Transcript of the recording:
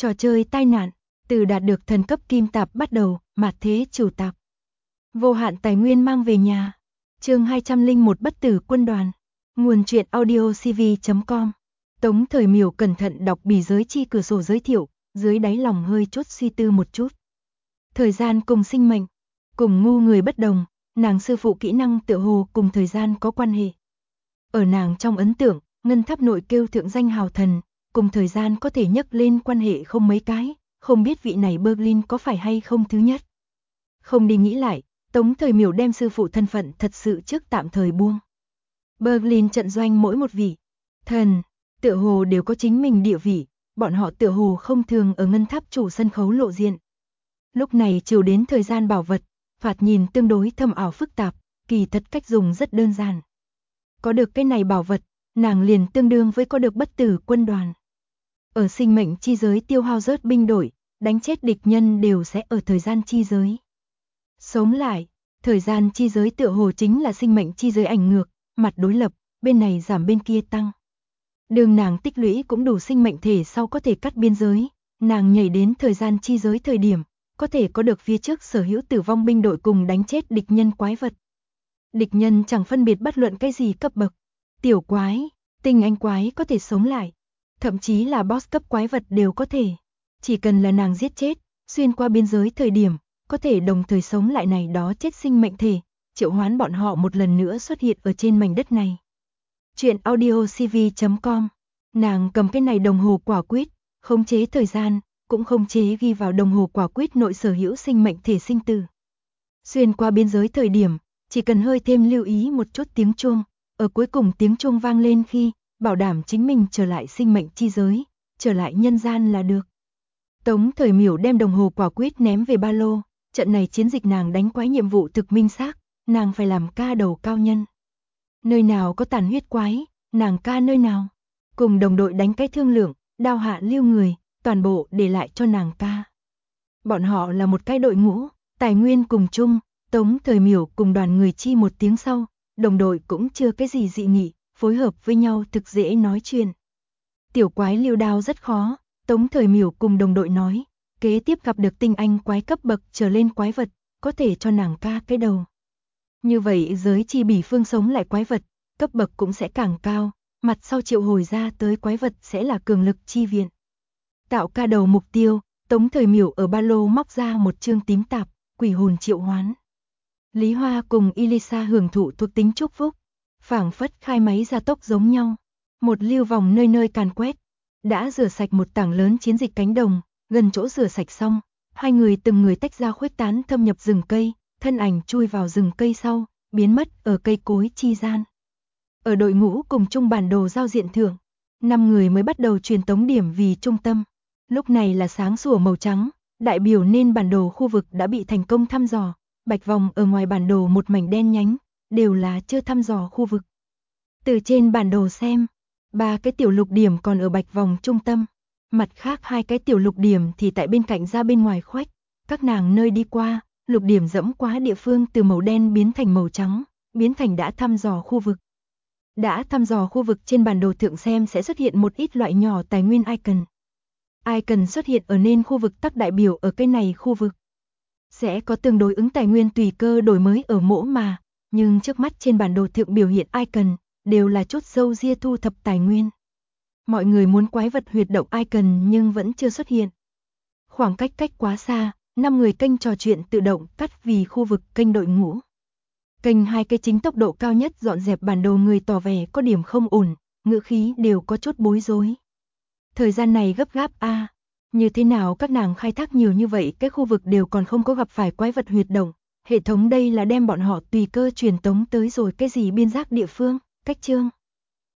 Trò chơi tai nạn, từ đạt được thần cấp kim tạp bắt đầu, mạt thế chủ tạp. Vô hạn tài nguyên mang về nhà. Chương 201 bất tử quân đoàn. Nguồn truyện audio cv.com. Tống Thời Miểu cẩn thận đọc bì giới chi cửa sổ giới thiệu, dưới đáy lòng hơi chút suy tư một chút. Thời gian cùng sinh mệnh, cùng ngu người bất đồng, nàng sư phụ kỹ năng tựa hồ cùng thời gian có quan hệ. Ở nàng trong ấn tượng, ngân tháp nội kêu thượng danh hào thần, cùng thời gian có thể nhắc lên quan hệ không mấy cái, không biết vị này Berlin có phải hay không thứ nhất. Không đi nghĩ lại, Tống Thời Miểu đem sư phụ thân phận thật sự trước tạm thời buông. Berlin trận doanh mỗi một vị thần, tựa hồ đều có chính mình địa vị, bọn họ tựa hồ không thường ở ngân tháp chủ sân khấu lộ diện. Lúc này chiều đến thời gian bảo vật, phạt nhìn tương đối thâm ảo phức tạp, kỳ thật cách dùng rất đơn giản. Có được cái này bảo vật, nàng liền tương đương với có được bất tử quân đoàn. Ở sinh mệnh chi giới tiêu hao rớt binh đội, đánh chết địch nhân đều sẽ ở thời gian chi giới sống lại. Thời gian chi giới tựa hồ chính là sinh mệnh chi giới ảnh ngược, mặt đối lập, bên này giảm bên kia tăng. Đường nàng tích lũy cũng đủ sinh mệnh thể sau có thể cắt biên giới, nàng nhảy đến thời gian chi giới thời điểm, có thể có được phía trước sở hữu tử vong binh đội cùng đánh chết địch nhân quái vật. Địch nhân chẳng phân biệt bất luận cái gì cấp bậc, tiểu quái, tinh anh quái có thể sống lại, thậm chí là boss cấp quái vật đều có thể. Chỉ cần là nàng giết chết, xuyên qua biên giới thời điểm, có thể đồng thời sống lại này đó chết sinh mệnh thể, triệu hoán bọn họ một lần nữa xuất hiện ở trên mảnh đất này. Chuyện audio cv.com. Nàng cầm cái này đồng hồ quả quýt, khống chế thời gian, cũng khống chế ghi vào đồng hồ quả quýt nội sở hữu sinh mệnh thể sinh tử. Xuyên qua biên giới thời điểm, chỉ cần hơi thêm lưu ý một chút tiếng chuông, ở cuối cùng tiếng chuông vang lên khi, bảo đảm chính mình trở lại sinh mệnh chi giới, trở lại nhân gian là được. Tống Thời Miểu đem đồng hồ quả quýt ném về ba lô, trận này chiến dịch nàng đánh quái nhiệm vụ thực minh xác, nàng phải làm ca đầu cao nhân. Nơi nào có tàn huyết quái, nàng ca nơi nào. Cùng đồng đội đánh cái thương lượng, đao hạ lưu người, toàn bộ để lại cho nàng ca. Bọn họ là một cái đội ngũ, tài nguyên cùng chung, Tống Thời Miểu cùng đoàn người chi một tiếng sau, đồng đội cũng chưa cái gì dị nghị, phối hợp với nhau thực dễ nói chuyện. Tiểu quái lưu đao rất khó, Tống Thời Miểu cùng đồng đội nói, kế tiếp gặp được tinh anh quái cấp bậc trở lên quái vật, có thể cho nàng ca cái đầu. Như vậy giới chi bỉ phương sống lại quái vật, cấp bậc cũng sẽ càng cao, mặt sau triệu hồi ra tới quái vật sẽ là cường lực chi viện. Tạo ca đầu mục tiêu, Tống Thời Miểu ở ba lô móc ra một chương tím tạp, quỷ hồn triệu hoán. Lý Hoa cùng Elisa hưởng thụ thuộc tính chúc phúc, phảng phất khai máy gia tốc giống nhau, một lưu vòng nơi nơi càn quét, đã rửa sạch một tảng lớn chiến dịch cánh đồng, gần chỗ rửa sạch xong, hai người từng người tách ra khuếch tán thâm nhập rừng cây, thân ảnh chui vào rừng cây sau, biến mất ở cây cối chi gian. Ở đội ngũ cùng chung bản đồ giao diện thưởng, 5 người mới bắt đầu truyền tống điểm vì trung tâm. Lúc này là sáng sủa màu trắng, đại biểu nên bản đồ khu vực đã bị thành công thăm dò, bạch vòng ở ngoài bản đồ một mảnh đen nhánh, đều là chưa thăm dò khu vực. Từ trên bản đồ xem, 3 cái tiểu lục điểm còn ở bạch vòng trung tâm, mặt khác 2 cái tiểu lục điểm thì tại bên cạnh ra bên ngoài khoách, các nàng nơi đi qua, lục điểm dẫm quá địa phương từ màu đen biến thành màu trắng, biến thành đã thăm dò khu vực. Đã thăm dò khu vực trên bản đồ thượng xem sẽ xuất hiện một ít loại nhỏ tài nguyên icon. Icon xuất hiện ở nên khu vực tắc đại biểu ở cái này khu vực. Sẽ có tương đối ứng tài nguyên tùy cơ đổi mới ở mỗi mà, nhưng trước mắt trên bản đồ thượng biểu hiện icon, đều là chút sâu ria thu thập tài nguyên. Mọi người muốn quái vật huyệt động icon nhưng vẫn chưa xuất hiện. Khoảng cách quá xa, 5 người kênh trò chuyện tự động cắt vì khu vực kênh đội ngũ. Kênh 2 cái chính tốc độ cao nhất dọn dẹp bản đồ người tỏ vẻ có điểm không ổn, ngữ khí đều có chút bối rối. Thời gian này gấp gáp a, như thế nào các nàng khai thác nhiều như vậy cái khu vực đều còn không có gặp phải quái vật huyệt động, hệ thống đây là đem bọn họ tùy cơ truyền tống tới rồi cái gì biên giác địa phương, cách chương.